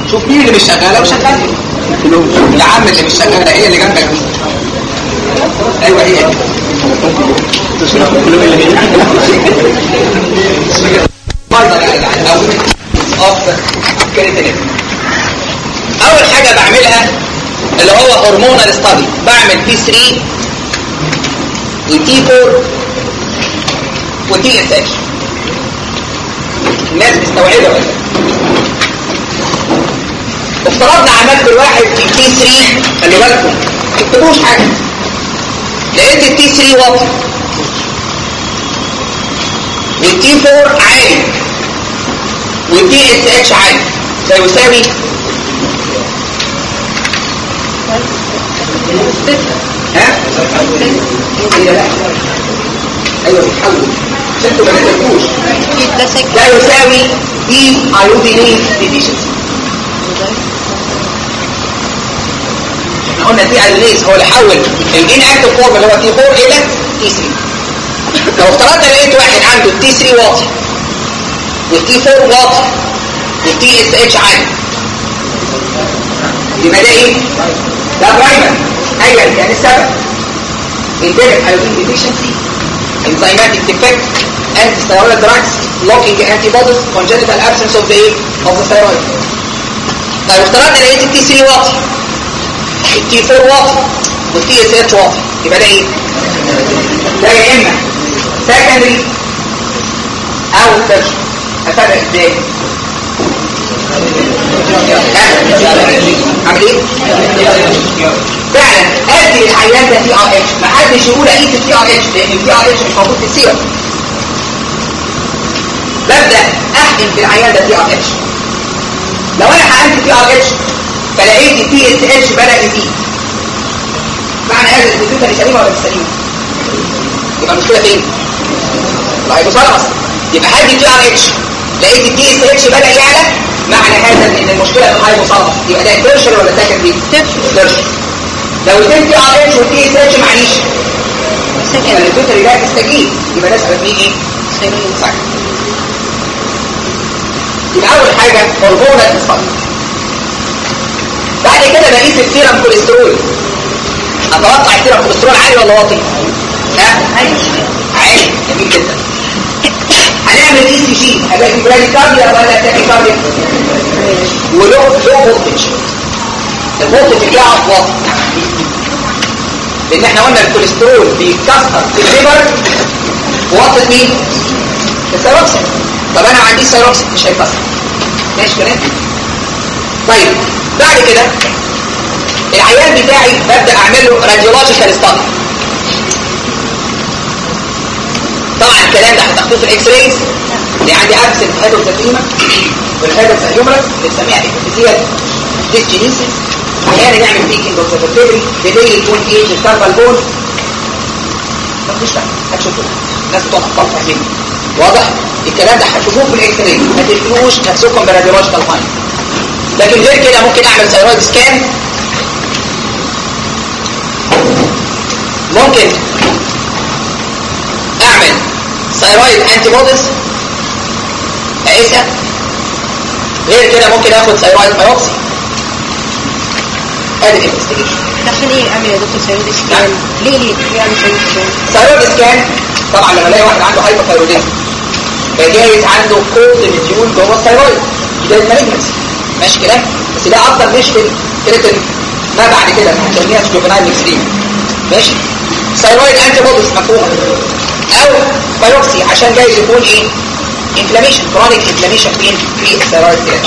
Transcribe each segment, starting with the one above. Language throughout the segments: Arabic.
شوف مين اللي مش شغاله وشغال. يا عم اللي مش شغاله هي اللي جنبك دي. ايوه هي دي. اول حاجه بعملها اللي هو هرمونال ستادي. بعمل T3 وT4 وTSH. الناس مستوعبه ولا؟ افترضنا عملت الواحد في T3. خلي بالكم ما تكتبوش حاجه. لقيت الT3 واطي والT4 عالي والTSH عالي، ده يساوي ها؟ ايه لا ايوه بتحول انتوا ما تكتبوش. ده يساوي دي ايودينيز ديفيشنسي. احنا قلنا دي ايودينيز هو اللي حول الان اكتف فورم اللي هو T4 الى T3. لو افترضنا لقيت واحد عنده T3 واطي والT4 واطي والTSH عالي، يبقى ده ايه؟ ده برايمر. ايوه كان السبب endemic iodine deficiency, enzymatic defect, anti-steroid drugs, blocking antibodies, congenital absence of the thyroid. طيب افترضنا لقيت الT3 واطي الT4 واطي والTSH واطي، يبقى ده ايه؟ ده يا اما secondary او tertiary. افرق ازاي؟ عمل ايه؟ فعلا ادي العيان ده TRH. ما حدش يقول اقيس TRH لان TRH مش موجود في السيرم. ببدا احقن في العيان ده TRH. لو انا حقنت TRH فلقيت TSH بدا يزيد، معنى هذا الدكتور سليمه ولا مش سليمه؟ يبقى المشكله فين؟ الهايبوثالاموس. يبقى هدي TRH لقيت TSH بدا يعلى، معنى هذا ان المشكله في الهايبوثالاموس. يبقى ده تيرشري ولا سكندري؟ تيرشري. لو اديت TRH وTSH معلش يبقى الدكتور لا تستجيب، يبقى نسال مين ايه؟ صح. يبقى اول حاجه هرمونال ستادي. بعد كده بقيس السيرم كوليسترول. اتوقع السيرم كوليسترول عالي ولا واطي؟ عالي. جميل جدا. هنعمل ECG. هلاقي براديكارديا ولا تاكيكارديا؟ ولو فولتج. الفولتج بتاعه واطي، لان احنا قلنا الكوليسترول بيتكسر في الليبر بواسطه مين؟ الثيروكسين. طب انا ما عنديش ثيروكسين مش هيتكسر. ماشي كلام؟ طيب بعد كده العيان بتاعي ببدا اعمل له راديولوجيكال ستادي. طبعا الكلام ده هتاخدوه في الاكس رايز. اللي عندي ابسنت هيدروساتيما والهيدروس اليومرس بنسميها ابيثيال ديسجينيسيس. احيانا نعمل بيكينج اوف ذا بدايه يكون ايه في الكاربال بون. مفيش شك هتشوفوه الناس بتوع الاطفال فاهمين. واضح؟ الكلام ده هتشوفوه في الاكس راي. ما تقلقوش نفسكم براديولوجيكال فاين. لكن غير كده ممكن اعمل ثايرويد سكان. ممكن اعمل ثايرويد انتي بوديز اقيسها. غير كده ممكن اخد ثايرويد بايوبسي. ادي الانفستيجيشن. عشان ايه اعمل يا دكتور ثايرويد سكان؟ ليه يعني ثايرويد سكان؟ طبعا لما الاقي واحد عنده هايبوثايروديزم فجايز عنده كولد مديول جوه الثايرويد، ده المالجنسي. ماشي كلام؟ بس ده افضل مش في الكريتين ما بعد كده هنسميها جوفينايل اكستريم. ماشي؟ ثايرويد انتي بوديز مفهومه. او بايوبسي عشان جايز يكون ايه؟ انفلاميشن، كرونيك انفلاميشن فين؟ في الثايرويد جلاند.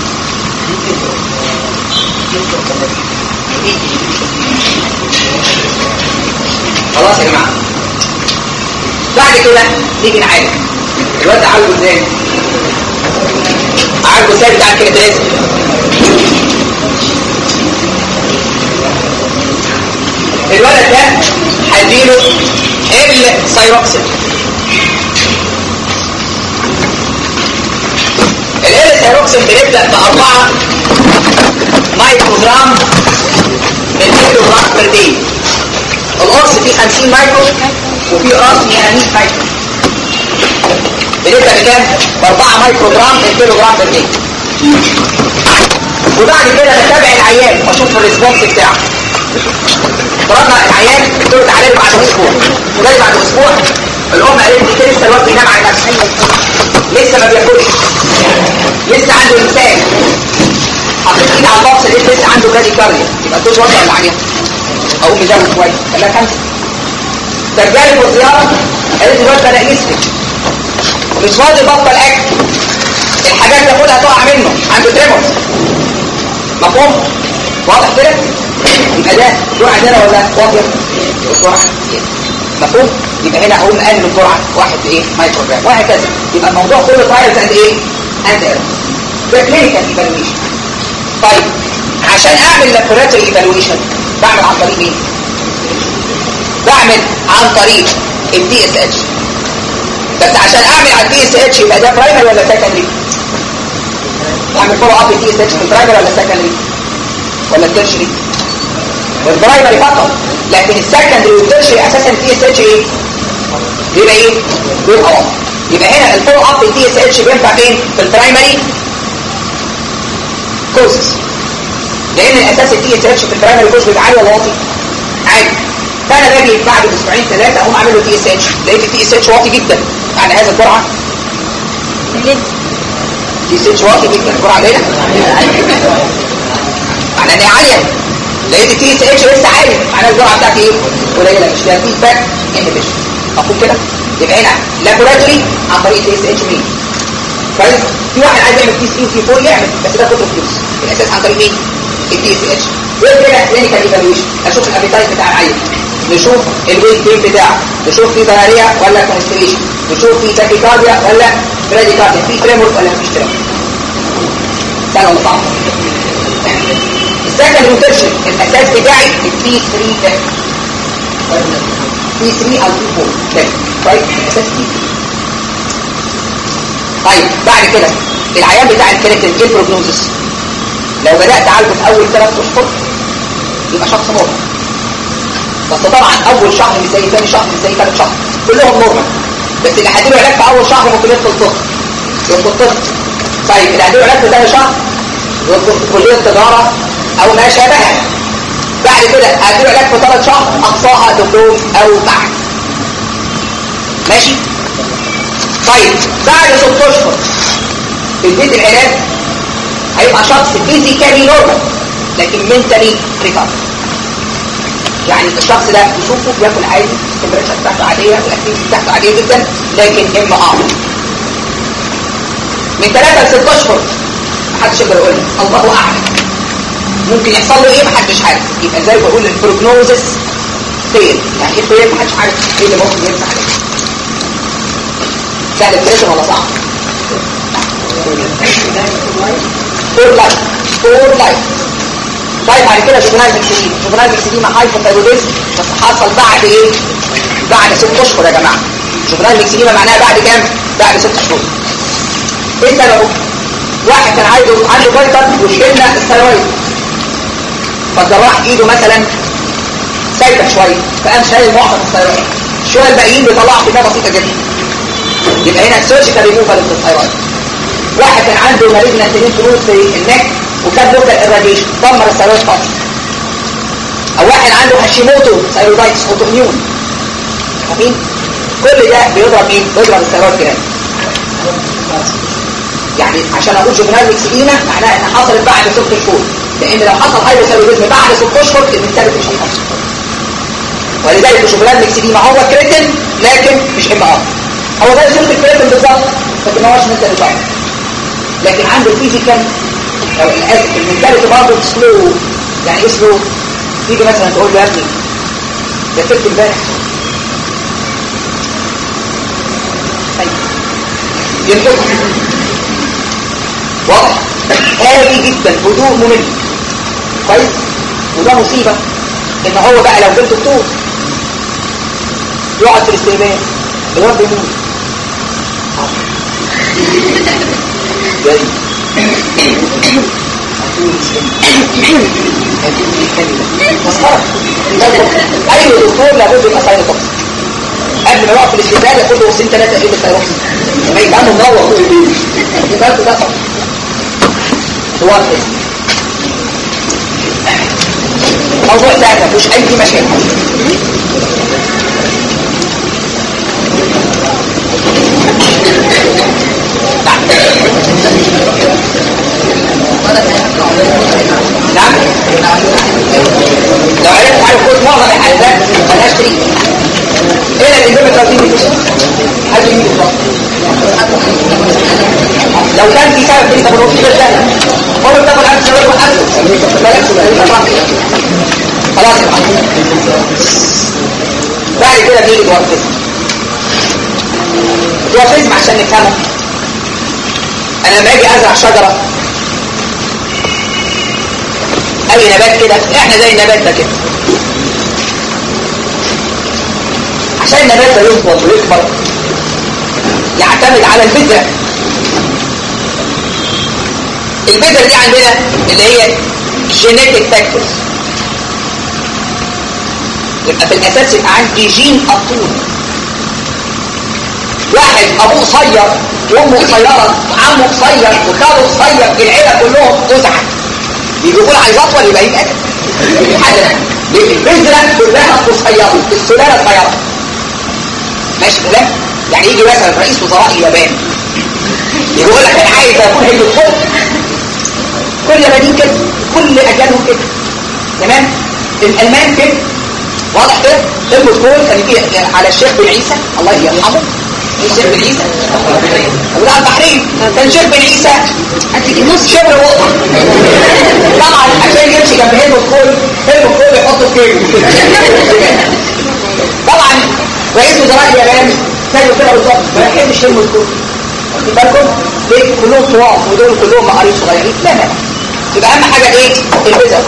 خلاص يا جماعه. بعد كده نيجي نعالج. الواد ده عالجه ازاي؟ عالجه ازاي بتاع الكريتينيزم؟ الولد ده هديله الثايروكسين. الثايروكسين بنبدا ب4 مايكرو جرام من كيلو جرام بر دي. القرص فيه 50 مايكرو وفي قرص 100 مايكرو. بنبدا بكام؟ ب4 مايكرو جرام من كيلو جرام بر دي. وبعد كده بتابع العيان واشوف الريسبونس بتاعه. فرضنا العيان دول تعالى بعد اسبوع وجاي بعد اسبوع الام قالت لي كده لسه الواد بينام على نفسه، لسه ما بياكلش، لسه عنده امساك، حطيت ايدي على البطس لقيت لسه عنده براديكارديا، يبقى الدوز وصل ولا عليها؟ اقوم مزود شويه خليها 5. فجالي في الزياره قالت لي الواد بدا يسرق مش فاضي بطل اكل، الحاجات اللي ياخدها تقع منه، عنده تريمورز. مفهوم؟ واضح كده؟ يبقى ده جرعه هنا ولا واضح؟ الجرعه مفهوم؟ يبقى هنا هقوم اقلل الجرعه 1 ايه؟ مايكرو جرام وهكذا. يبقى الموضوع كله ترايلز اند ايه؟ اند ايرور. ده كلينيكال ايفالويشن. طيب عشان اعمل لابوراتوري ايفالويشن بعمل عن طريق ايه؟ بعمل عن طريق الدي اس اتش. بس عشان اعمل على الدي اس اتش يبقى ده برايمري ولا سكندري؟ اعمل فولو اب الدي اس اتش في البرايمري ولا سكندري؟ ولا الترشري؟ البرايمري فقط، لكن السكندري والترشري اساسا الدي اس اتش ايه؟ بيبقى ايه؟ بيبقى واضح. يبقى هنا الفولو اب الدي اس اتش بينفع فين؟ في البرايمري كوزز، لان الاساس الدي اس اتش في البرايمري كوز بيبقى عالي ولا واطي؟ عالي. فانا باجي بعد اسبوعين 3 اقوم اعمل له دي اس اتش، لقيت الدي اس اتش واطي جدا. معنى هذا الجرعه دي اس اتش واطي جدا، الجرعه قليله معنى ان هي عاليه. لقيت الدي اس اتش لسه عالي، معنى الجرعه بتاعتي ايه؟ قليله، مش فيها فيدباك انهبيشن. مفهوم كده؟ يبقى هنا لابوراتوري عن طريق الدي اس اتش مين؟ كويس؟ في واحد عايز يعمل تي 3 وتي 4 يعمل، بس ده كله فلوس. الاساس عن طريق ايه؟ الدي اس اتش. غير كده كلينيكال ايفالويشن، اشوف الابيتايت بتاع العيل، نشوف الويت جين بتاعه، نشوف في دايريا ولا كونستيليشن، نشوف في تاكيكارديا ولا براديكارديا، في تريمور ولا مفيش تريمور. سهل ولا صعب؟ السكند روتيشن الاساس بتاعي التي 3 ده تي 3 او تي 4 ده كويس، الاساس تي 3. طيب بعد كده العيان بتاع الكريتين ايه البروجنوزس؟ لو بدات اعالجه في اول 3 اشهر يبقى شخص نورمال، بس طبعا اول شهر مش زي ثاني شهر مش زي ثالث شهر، كلهم نورمال. بس اللي هديله علاج في اول شهر ممكن يدخل طب. طيب اللي هديله علاج في ثاني شهر يدخل في كليه تجاره او ما شابهها. بعد كده هديله علاج في 3 شهر اقصاها دبلوم او معهد. ماشي؟ طيب بعد 6 اشهر في البيت العلاج هيبقى شخص فيزيكالي نورمال لكن منتالي ريكارد. يعني الشخص ده يشوفه بياكل عادي، التمبريتشر بتاعته عاديه، والاكتيفيتي بتاعته عاديه جدا، لكن ام ار من 3 ل 6 اشهر محدش يقدر يقول الله اعلم ممكن يحصل له ايه، محدش عارف. يبقى زي ما بقول البروجنوزس فين، يعني ايه فين؟ محدش عارف ايه اللي ممكن ينفع عليه. سهل البريشن ولا صعب؟ فور لايف. طيب بعد كده جوفنايل ميكسيديما هايبوثايروديزم، بس حصل بعد ايه؟ بعد 6 اشهر يا جماعه. جوفنايل ميكسيديما معناها بعد كام؟ بعد 6 شهور. ايه سببه؟ واحد كان عنده فيتر وشلنا الثيرويد، فالجراح ايده مثلا سايبه شويه فقام شايل معظم الثيرويد، شويه الباقيين بيطلعوا كميه بسيطه جدا. يبقى هنا سيرجيكال ريموفال للثيرويد. واحد كان عنده مالجنت ليمف في النك وكان لوكال ايراديشن دمر الثيرويد خالص. او واحد عنده هاشيموتو ثيرويدايتس اوتوميون. فاهمين؟ كل ده بيضرب مين؟ بيضرب الثيرويد جلاند. يعني عشان اقول جوفنايل ميكسيديما معناها ان حصلت بعد 6 شهور، لان لو حصل هايبوثايروديزم بعد 6 اشهر بالتالي مش هيحصل. ولذلك جوفنايل ميكسيديما هو كريتين لكن مش ام ار، هو زي صوره الكريتين بالظبط لكن ما هوش مثل الضغط. لكن عنده الفيزيكال او الاسف المنتاليتي برضه سلو. يعني ايه سلو؟ تيجي مثلا تقول له يا ابني ده كنت امبارح ينفق واضح هادي جدا، هدوء ممل كويس. وده مصيبه ان هو بقى لو بنته بتوت يقعد في الاستقبال الواد يموت. جاي مسخره. اي دكتور لابد يبقى ساينوتوكسيك قبل ما يقف في الاستقبال ياخد له وصين 3 ايه بالثيروكسين ما يبقى منور يبقى ده هو موضوع سهل مفيش اي مشاكل. نعم لو عرفت كل معظم الحالات ملهاش تريد الا الانهبيتور دي حاجه دي لو كان في سبب تريد طب هو في غير ده هو بتاخد عن الشباب خلاص بعد كده بيجي الورفيزم. الورفيزم عشان نفهمه، انا لما اجي ازرع شجره اي نبات كده، احنا زي النبات ده كده، عشان النبات ده يظبط ويكبر يعتمد على البذرة. البذرة دي عندنا اللي هي جينيتك فاكتورز، يبقى في الاساس يبقى عندي جين الطول. واحد ابوه قصير وامه قصيره وعمه قصير وخاله قصير، العيله كلهم قزعه، يقول عايز اطول يبقى يتقتل حاجه. البذره كلها قصيره، السلاله صغيره، ماشي كلام. يعني يجي مثلا رئيس وزراء اليابان يقول لك انا عايز اكون هيك الكل، كل يابانيين كده، كل اجيالهم كده، تمام. الالمان كده، واضح كده. فيلم الكون كان فيه على الشيخ بن عيسى الله يرحمه، الشيخ بن عيسى وده البحرين، كان الشيخ بن عيسى نص شبر وقع طبعا عشان يمشي جنب هيلم الكون يحطه في كيلو طبعا رئيس وزراء اليابان كانوا كده بالظبط ما يحبش هيلم الكون. واخدين بالكم ليه؟ كلهم طوال ودول كلهم مقاريب صغيرين. لا يبقى اهم حاجه ايه؟ البذره.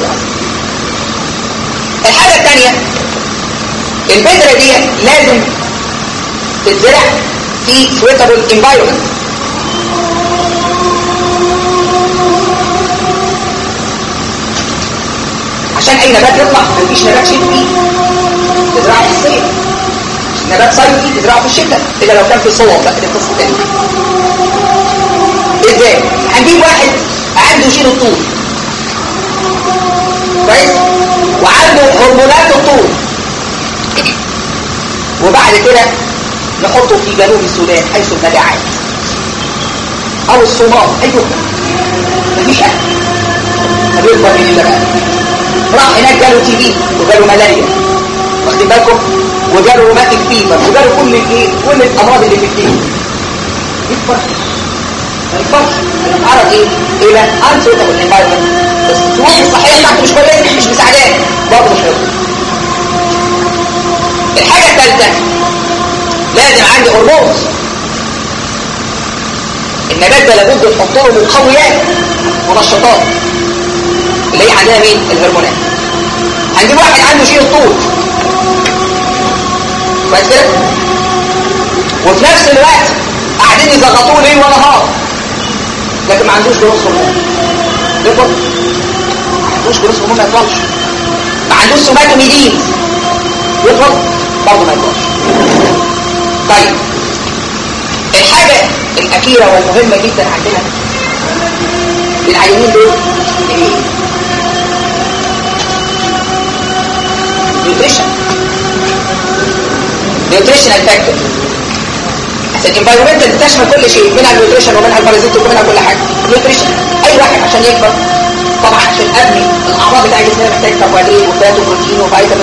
الحاجه الثانيه البذره دي لازم تتزرع في suitable environment. عشان اي نبات يطلع مفيش نبات شتوي تزرعه في الصيف، نبات صيفي تزرعه في الشتاء، الا لو كان في صور بقى دي قصه ثانيه. ازاي؟ هنجيب واحد عنده جين الطول كويس وعنده هرمونات الطول، وبعد كده نحطه في جنوب السودان حيث المجاعات او الصومال، ايوه مفيش اكل، هبيكبر من اللي بقى. راح هناك جاله تي بي وجاله ملاريا، واخدين بالكم، وجاله روماتيك فيفر وجاله كل الامراض اللي في الدنيا، يكبر ما يكبرش، يتعرض الى unsuitable environment. بس الظروف الصحيه بتاعته مش كويسه، مش مساعداه، برضه مش هيكبر. الحاجه الثالثه لازم عندي هرمونز. النبات ده لابد تحط له مقويات منشطات اللي هي عندنا مين؟ الهرمونات. هنجيب واحد عنده شيء الطول كويس كده، وفي نفس الوقت قاعدين يزغطوه ليل ونهار، لكن ما عندوش جروث هرمون يكبر، ما عندوش جروث هرمون ما يطلعش، ما عندوش سوماتوميدين يكبر برضه ما يكبرش. طيب الحاجة الأخيرة والمهمة جدا عندنا العيانين دول ايه؟ نيوتريشنال فاكتور. الانفايرمنت بتشمل كل شيء، منها النيوتريشن ومنها البارازيت ومنها كل حاجه. نيوتريشن اي واحد عشان يكبر طبعا عشان ابني الاعضاء بتاع جسمنا محتاج كربوهيدرات وفات وبروتين وفيتامين